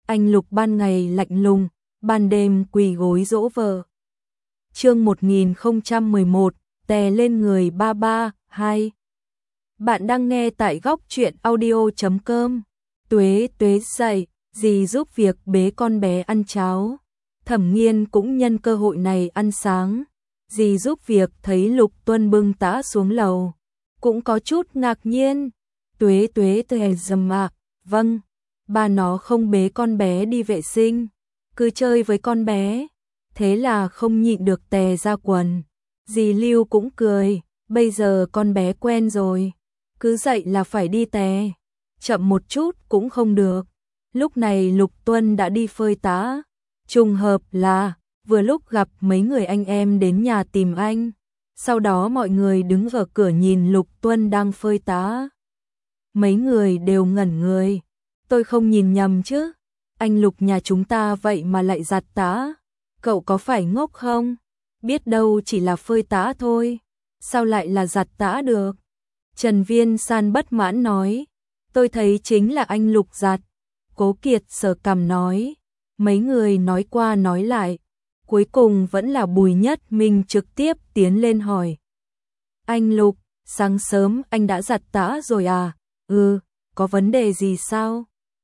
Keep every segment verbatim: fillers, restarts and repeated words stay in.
Anh Lục ban ngày lạnh lùng, ban đêm quỳ gối dỗ vợ. Chương một nghìn không trăm mười một, tè lên người ba ba, hai. Bạn đang nghe tại góc truyện audio chấm com. Tuế tuế dậy, dì giúp việc bế con bé ăn cháo. Thẩm Nghiên cũng nhân cơ hội này ăn sáng. Dì giúp việc thấy Lục Tuân bưng tã xuống lầu, cũng có chút ngạc nhiên. Tuế tuế tè dầm ạ, vâng, bà nó không bế con bé đi vệ sinh, cứ chơi với con bé. Thế là không nhịn được tè ra quần. Dì Lưu cũng cười, bây giờ con bé quen rồi, cứ dậy là phải đi tè, chậm một chút cũng không được. Lúc này Lục Tuân đã đi phơi tã, trùng hợp là vừa lúc gặp mấy người anh em đến nhà tìm anh. Sau đó mọi người đứng ở cửa nhìn Lục Tuân đang phơi tã. Mấy người đều ngẩn người. Tôi không nhìn nhầm chứ? Anh Lục nhà chúng ta vậy mà lại giặt tã. Cậu có phải ngốc không? Biết đâu chỉ là phơi tã thôi, sao lại là giặt tã được? Trần Viên San bất mãn nói. Tôi thấy chính là anh Lục giặt. Cố Kiệt sờ cằm nói. Mấy người nói qua nói lại, cuối cùng vẫn là Bùi Nhất Minh trực tiếp tiến lên hỏi. Anh Lục, sáng sớm anh đã giặt tã rồi à? Ừ, có vấn đề gì sao?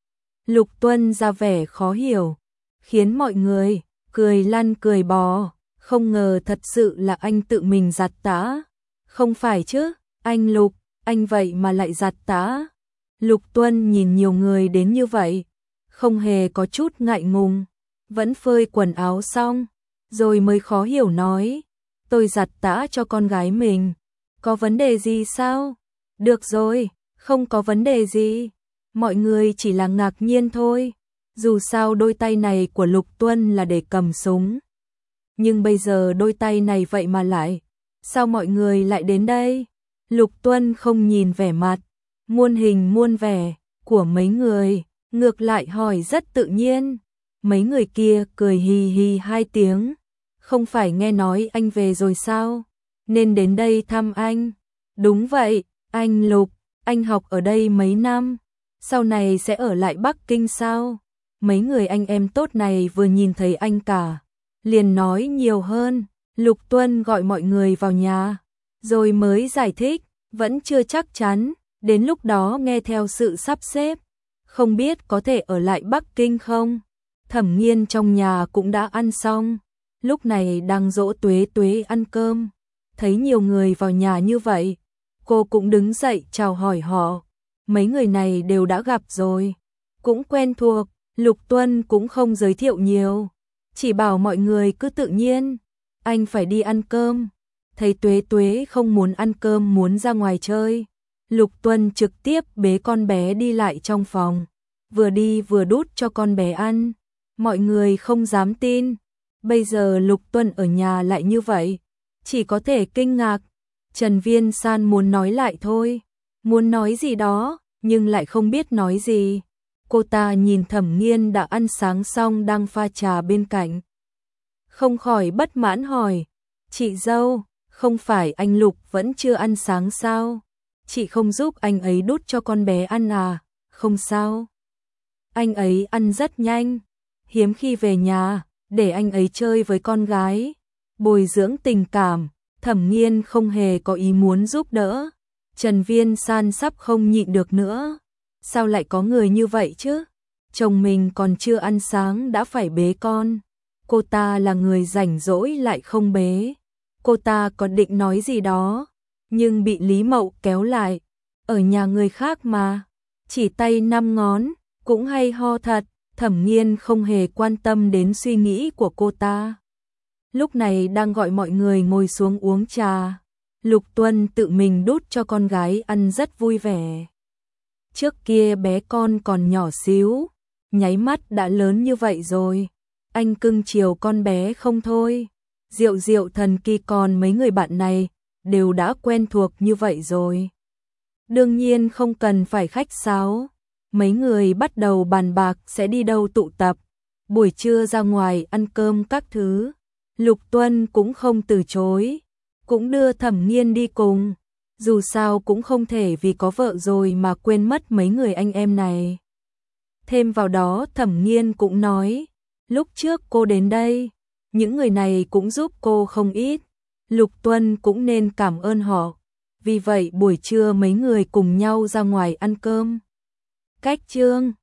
Lục Tuân ra vẻ khó hiểu, khiến mọi người cười lăn cười bò. Không ngờ thật sự là anh tự mình giặt tã. Không phải chứ, anh Lục, anh vậy mà lại giặt tã. Lục Tuân nhìn nhiều người đến như vậy, không hề có chút ngại ngùng, vẫn phơi quần áo xong, rồi mới khó hiểu nói. Tôi giặt tã cho con gái mình, có vấn đề gì sao? Được rồi, không có vấn đề gì. Mọi người chỉ là ngạc nhiên thôi. Dù sao đôi tay này của Lục Tuân là để cầm súng, nhưng bây giờ đôi tay này vậy mà lại, sao mọi người lại đến đây? Lục Tuân không nhìn vẻ mặt muôn hình muôn vẻ của mấy người, ngược lại hỏi rất tự nhiên. Mấy người kia cười hì hì hai tiếng. Không phải nghe nói anh về rồi sao? Nên đến đây thăm anh. Đúng vậy, anh Lục, anh học ở đây mấy năm, sau này sẽ ở lại Bắc Kinh sao? Mấy người anh em tốt này vừa nhìn thấy anh cả, liền nói nhiều hơn. Lục Tuân gọi mọi người vào nhà, rồi mới giải thích, vẫn chưa chắc chắn, đến lúc đó nghe theo sự sắp xếp, không biết có thể ở lại Bắc Kinh không? Thẩm Nghiên trong nhà cũng đã ăn xong, lúc này đang dỗ Tuế Tuế ăn cơm, thấy nhiều người vào nhà như vậy, cô cũng đứng dậy chào hỏi họ. Mấy người này đều đã gặp rồi, cũng quen thuộc. Lục Tuân cũng không giới thiệu nhiều, chỉ bảo mọi người cứ tự nhiên. Anh phải đi ăn cơm. Thấy Tuế Tuế không muốn ăn cơm, muốn ra ngoài chơi, Lục Tuân trực tiếp bế con bé đi lại trong phòng, vừa đi vừa đút cho con bé ăn. Mọi người không dám tin, bây giờ Lục Tuân ở nhà lại như vậy, chỉ có thể kinh ngạc. Trần Viên San muốn nói lại thôi, muốn nói gì đó, nhưng lại không biết nói gì. Cô ta nhìn Thẩm Nghiên đã ăn sáng xong đang pha trà bên cạnh, không khỏi bất mãn hỏi. Chị dâu, không phải anh Lục vẫn chưa ăn sáng sao? Chị không giúp anh ấy đút cho con bé ăn à? Không sao, anh ấy ăn rất nhanh, hiếm khi về nhà, để anh ấy chơi với con gái, bồi dưỡng tình cảm. Thẩm Nghiên không hề có ý muốn giúp đỡ. Trần Viên San sắp không nhịn được nữa. Sao lại có người như vậy chứ? Chồng mình còn chưa ăn sáng đã phải bế con. Cô ta là người rảnh rỗi lại không bế. Cô ta còn định nói gì đó, nhưng bị Lý Mậu kéo lại. Ở nhà người khác mà, chỉ tay năm ngón, cũng hay ho thật. Thẩm Nghiên không hề quan tâm đến suy nghĩ của cô ta. Lúc này đang gọi mọi người ngồi xuống uống trà. Lục Tuân tự mình đút cho con gái ăn rất vui vẻ. Trước kia bé con còn nhỏ xíu, nháy mắt đã lớn như vậy rồi. Anh cưng chiều con bé không thôi. Diệu Diệu Thần Kỳ còn mấy người bạn này đều đã quen thuộc như vậy rồi, đương nhiên không cần phải khách sáo. Mấy người bắt đầu bàn bạc sẽ đi đâu tụ tập, buổi trưa ra ngoài ăn cơm các thứ. Lục Tuân cũng không từ chối, cũng đưa Thẩm Nghiên đi cùng. Dù sao cũng không thể vì có vợ rồi mà quên mất mấy người anh em này. Thêm vào đó Thẩm Nghiên cũng nói, lúc trước cô đến đây, những người này cũng giúp cô không ít, Lục Tuân cũng nên cảm ơn họ. Vì vậy buổi trưa mấy người cùng nhau ra ngoài ăn cơm. Cách chương